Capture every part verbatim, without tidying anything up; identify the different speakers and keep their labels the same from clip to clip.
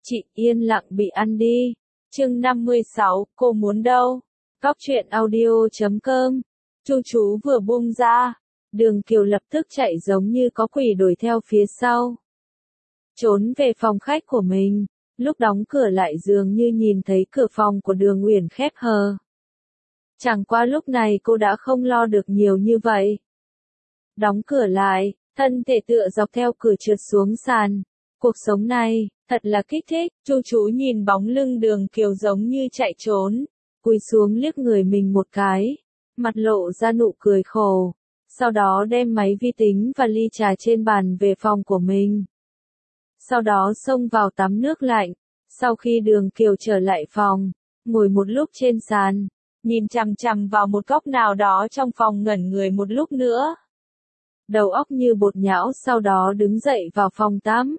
Speaker 1: Chị yên lặng bị ăn đi. Chương năm mươi sáu, cô muốn đâu? Góc truyện audio chấm com. Chu chú vừa buông ra, Đường Kiều lập tức chạy giống như có quỷ đuổi theo phía sau. Trốn về phòng khách của mình, lúc đóng cửa lại dường như nhìn thấy cửa phòng của Đường Uyển khép hờ. Chẳng qua lúc này cô đã không lo được nhiều như vậy. Đóng cửa lại, thân thể tựa dọc theo cửa trượt xuống sàn. Cuộc sống này, thật là kích thích. Chu chú nhìn bóng lưng Đường Kiều giống như chạy trốn, cúi xuống liếc người mình một cái, mặt lộ ra nụ cười khổ, sau đó đem máy vi tính và ly trà trên bàn về phòng của mình. Sau đó xông vào tắm nước lạnh. Sau khi Đường Kiều trở lại phòng, ngồi một lúc trên sàn, nhìn chằm chằm vào một góc nào đó trong phòng ngẩn người một lúc nữa. Đầu óc như bột nhão, sau đó đứng dậy vào phòng tắm.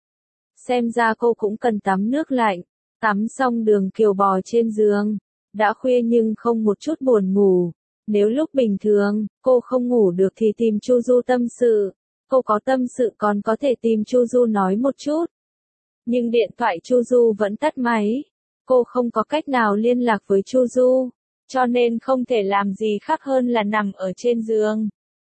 Speaker 1: Xem ra cô cũng cần tắm nước lạnh. Tắm xong Đường Kiều bò trên giường. Đã khuya nhưng không một chút buồn ngủ. Nếu lúc bình thường, cô không ngủ được thì tìm Chu Du tâm sự. Cô có tâm sự còn có thể tìm Chu Du nói một chút. Nhưng điện thoại Chu Du vẫn tắt máy. Cô không có cách nào liên lạc với Chu Du, cho nên không thể làm gì khác hơn là nằm ở trên giường.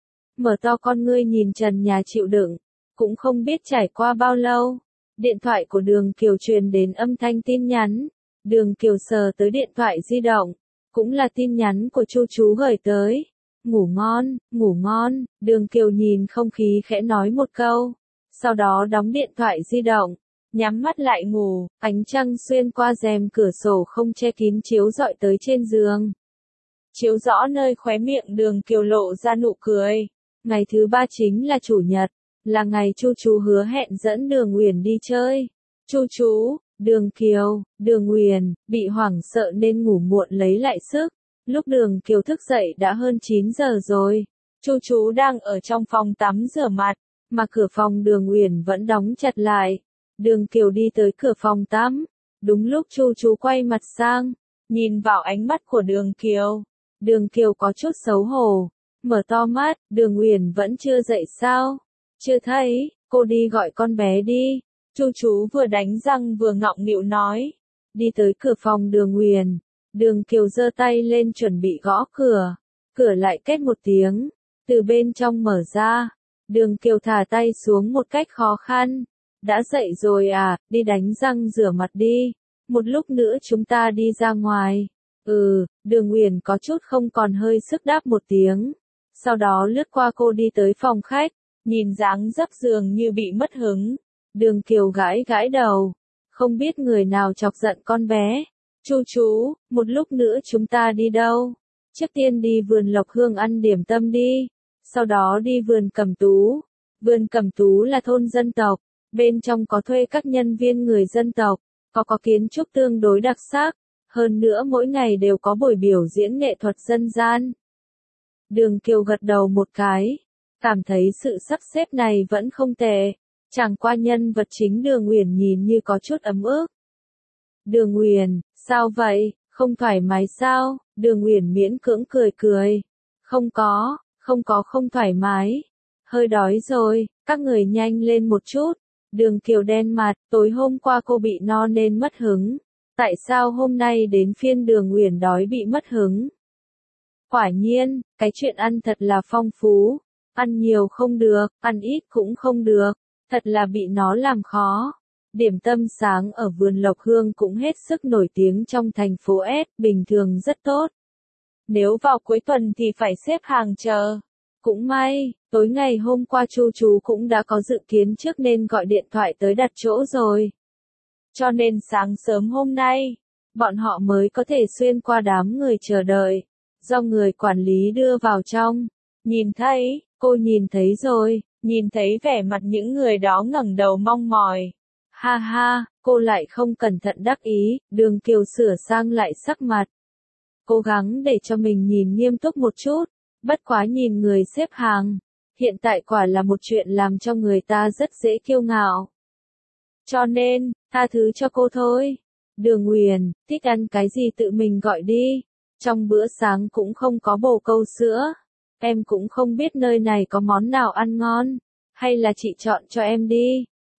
Speaker 1: Mở to con ngươi nhìn trần nhà chịu đựng. Cũng không biết trải qua bao lâu, điện thoại của Đường Kiều truyền đến âm thanh tin nhắn. Đường Kiều sờ tới điện thoại di động, cũng là tin nhắn của Chu chú gửi tới. Ngủ ngon, ngủ ngon. Đường Kiều nhìn không khí khẽ nói một câu, sau đó đóng điện thoại di động, nhắm mắt lại ngủ. Ánh trăng xuyên qua rèm cửa sổ không che kín chiếu rọi tới trên giường, chiếu rõ nơi khóe miệng Đường Kiều lộ ra nụ cười. Ngày thứ ba chính là chủ nhật, là ngày Chu chú hứa hẹn dẫn Đường Uyển đi chơi. Chu chú, Đường Kiều, Đường Uyển bị hoảng sợ nên ngủ muộn lấy lại sức. Lúc Đường Kiều thức dậy đã hơn chín giờ rồi. Chu chú đang ở trong phòng tắm rửa mặt, mà cửa phòng Đường Uyển vẫn đóng chặt lại. Đường Kiều đi tới cửa phòng tắm, đúng lúc Chu chú quay mặt sang, nhìn vào ánh mắt của Đường Kiều. Đường Kiều có chút xấu hổ, mở to mắt. Đường Uyển vẫn chưa dậy sao? Chưa thấy, cô đi gọi con bé đi. Chu chú vừa đánh răng vừa ngọng nghịu nói. Đi tới cửa phòng Đường Uyển, Đường Kiều giơ tay lên chuẩn bị gõ cửa. Cửa lại két một tiếng, từ bên trong mở ra. Đường Kiều thả tay xuống một cách khó khăn. Đã dậy rồi à, đi đánh răng rửa mặt đi. Một lúc nữa chúng ta đi ra ngoài. Ừ, Đường Uyển có chút không còn hơi sức đáp một tiếng. Sau đó lướt qua cô đi tới phòng khách, nhìn dáng dấp dường như bị mất hứng. Đường Kiều gãi gãi đầu, không biết người nào chọc giận con bé. Chu chú, một lúc nữa chúng ta đi đâu? Trước tiên đi vườn Lộc Hương ăn điểm tâm đi, sau đó đi vườn Cẩm Tú. Vườn Cẩm Tú là thôn dân tộc, bên trong có thuê các nhân viên người dân tộc, có có kiến trúc tương đối đặc sắc, hơn nữa mỗi ngày đều có buổi biểu diễn nghệ thuật dân gian. Đường Kiều gật đầu một cái, cảm thấy sự sắp xếp này vẫn không tệ. Chẳng qua nhân vật chính Đường Uyển nhìn như có chút ấm ức. Đường Uyển, sao vậy, không thoải mái sao? Đường Uyển miễn cưỡng cười cười. Không có, không có không thoải mái. Hơi đói rồi, các người nhanh lên một chút. Đường Kiều đen mặt, tối hôm qua cô bị no nên mất hứng. Tại sao hôm nay đến phiên Đường Uyển đói bị mất hứng? Quả nhiên, cái chuyện ăn thật là phong phú. Ăn nhiều không được, ăn ít cũng không được. Thật là bị nó làm khó. Điểm tâm sáng ở vườn Lộc Hương cũng hết sức nổi tiếng trong thành phố S, bình thường rất tốt. Nếu vào cuối tuần thì phải xếp hàng chờ. Cũng may, tối ngày hôm qua Chu chú cũng đã có dự kiến trước nên gọi điện thoại tới đặt chỗ rồi. Cho nên sáng sớm hôm nay, bọn họ mới có thể xuyên qua đám người chờ đợi, do người quản lý đưa vào trong. Nhìn thấy, cô nhìn thấy rồi. Nhìn thấy vẻ mặt những người đó ngẩng đầu mong mỏi. Ha ha, cô lại không cẩn thận đắc ý. Đường Kiều sửa sang lại sắc mặt, cố gắng để cho mình nhìn nghiêm túc một chút. Bất quá nhìn người xếp hàng, hiện tại quả là một chuyện làm cho người ta rất dễ kiêu ngạo. Cho nên, tha thứ cho cô thôi. Đường Uyển, thích ăn cái gì tự mình gọi đi. Trong bữa sáng cũng không có bồ câu sữa. Em cũng không biết nơi này có món nào ăn ngon, hay là chị chọn cho em đi.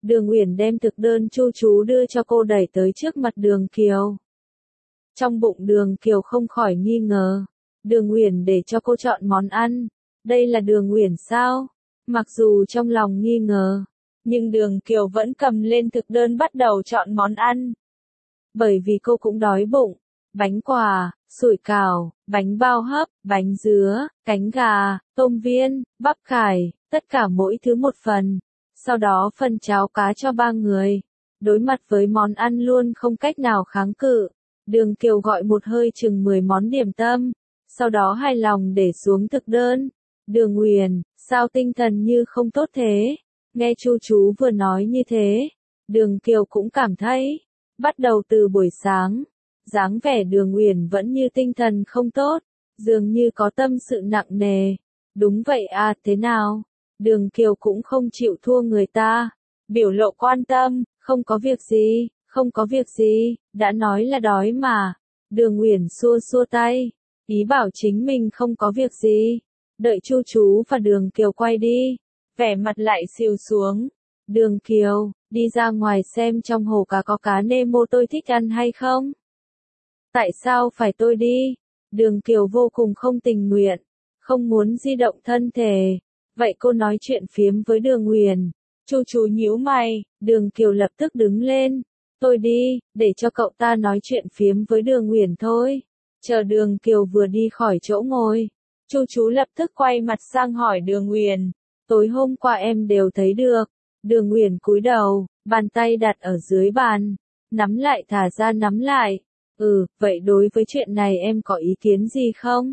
Speaker 1: Đường Uyển đem thực đơn Chu Chú đưa cho cô đẩy tới trước mặt Đường Kiều. Trong bụng Đường Kiều không khỏi nghi ngờ. Đường Uyển để cho cô chọn món ăn. Đây là Đường Uyển sao? Mặc dù trong lòng nghi ngờ, nhưng Đường Kiều vẫn cầm lên thực đơn bắt đầu chọn món ăn. Bởi vì cô cũng đói bụng. Bánh quà, sủi cảo, bánh bao hấp, bánh dứa, cánh gà, tôm viên, bắp cải, tất cả mỗi thứ một phần. Sau đó phần cháo cá cho ba người. Đối mặt với món ăn luôn không cách nào kháng cự. Đường Kiều gọi một hơi chừng mười món điểm tâm. Sau đó hài lòng để xuống thực đơn. Đường Uyển, sao tinh thần như không tốt thế? Nghe Chu Chú vừa nói như thế, Đường Kiều cũng cảm thấy, bắt đầu từ buổi sáng, dáng vẻ Đường Uyển vẫn như tinh thần không tốt, dường như có tâm sự nặng nề. Đúng vậy à, thế nào? Đường Kiều cũng không chịu thua người ta, biểu lộ quan tâm, không có việc gì, không có việc gì, đã nói là đói mà. Đường Uyển xua xua tay, ý bảo chính mình không có việc gì. Đợi Chu Chú và Đường Kiều quay đi, vẻ mặt lại xìu xuống. Đường Kiều, đi ra ngoài xem trong hồ cá có cá Nemo tôi thích ăn hay không? Tại sao phải tôi đi? Đường Kiều vô cùng không tình nguyện, không muốn di động thân thể. Vậy cô nói chuyện phiếm với Đường Uyển. Chu Chú nhíu mày, Đường Kiều lập tức đứng lên. Tôi đi, để cho cậu ta nói chuyện phiếm với Đường Uyển thôi. Chờ Đường Kiều vừa đi khỏi chỗ ngồi, Chu Chú lập tức quay mặt sang hỏi Đường Uyển. Tối hôm qua em đều thấy được. Đường Uyển cúi đầu, bàn tay đặt ở dưới bàn, nắm lại thả ra nắm lại. Ừ, vậy đối với chuyện này em có ý kiến gì không?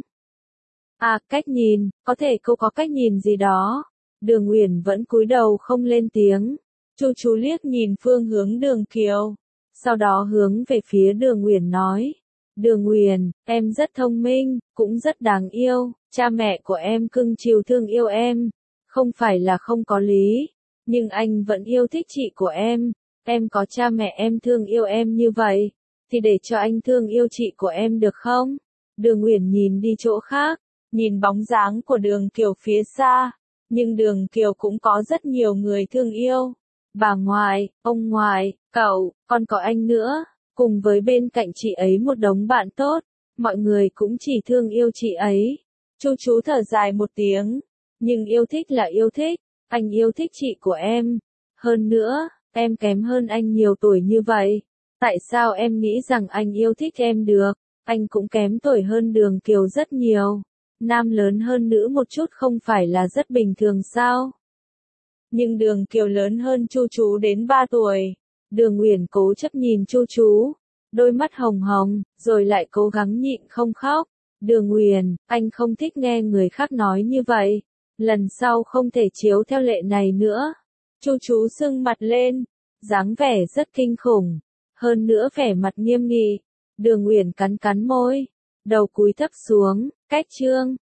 Speaker 1: À, cách nhìn, có thể cô có cách nhìn gì đó. Đường Uyển vẫn cúi đầu không lên tiếng. Chu Chú liếc nhìn phương hướng Đường Kiều, sau đó hướng về phía Đường Uyển nói. Đường Uyển, em rất thông minh, cũng rất đáng yêu, cha mẹ của em cưng chiều thương yêu em, không phải là không có lý, nhưng anh vẫn yêu thích chị của em, em có cha mẹ em thương yêu em như vậy, thì để cho anh thương yêu chị của em được không? Đường Uyển nhìn đi chỗ khác, nhìn bóng dáng của Đường Kiều phía xa, nhưng Đường Kiều cũng có rất nhiều người thương yêu, bà ngoại, ông ngoại, cậu, còn có anh nữa. Cùng với bên cạnh chị ấy một đống bạn tốt, mọi người cũng chỉ thương yêu chị ấy. Chu Chú thở dài một tiếng, nhưng yêu thích là yêu thích, anh yêu thích chị của em. Hơn nữa, em kém hơn anh nhiều tuổi như vậy. Tại sao em nghĩ rằng anh yêu thích em được? Anh cũng kém tuổi hơn Đường Kiều rất nhiều. Nam lớn hơn nữ một chút không phải là rất bình thường sao? Nhưng Đường Kiều lớn hơn Chu Chú đến ba tuổi. Đường Uyển cố chấp nhìn Chu Chú, đôi mắt hồng hồng, rồi lại cố gắng nhịn không khóc. Đường Uyển, anh không thích nghe người khác nói như vậy. Lần sau không thể chiếu theo lệ này nữa. Chu Chú sưng mặt lên, dáng vẻ rất kinh khủng. Hơn nữa vẻ mặt nghiêm nghị. Đường Uyển cắn cắn môi, đầu cúi thấp xuống, cách chương.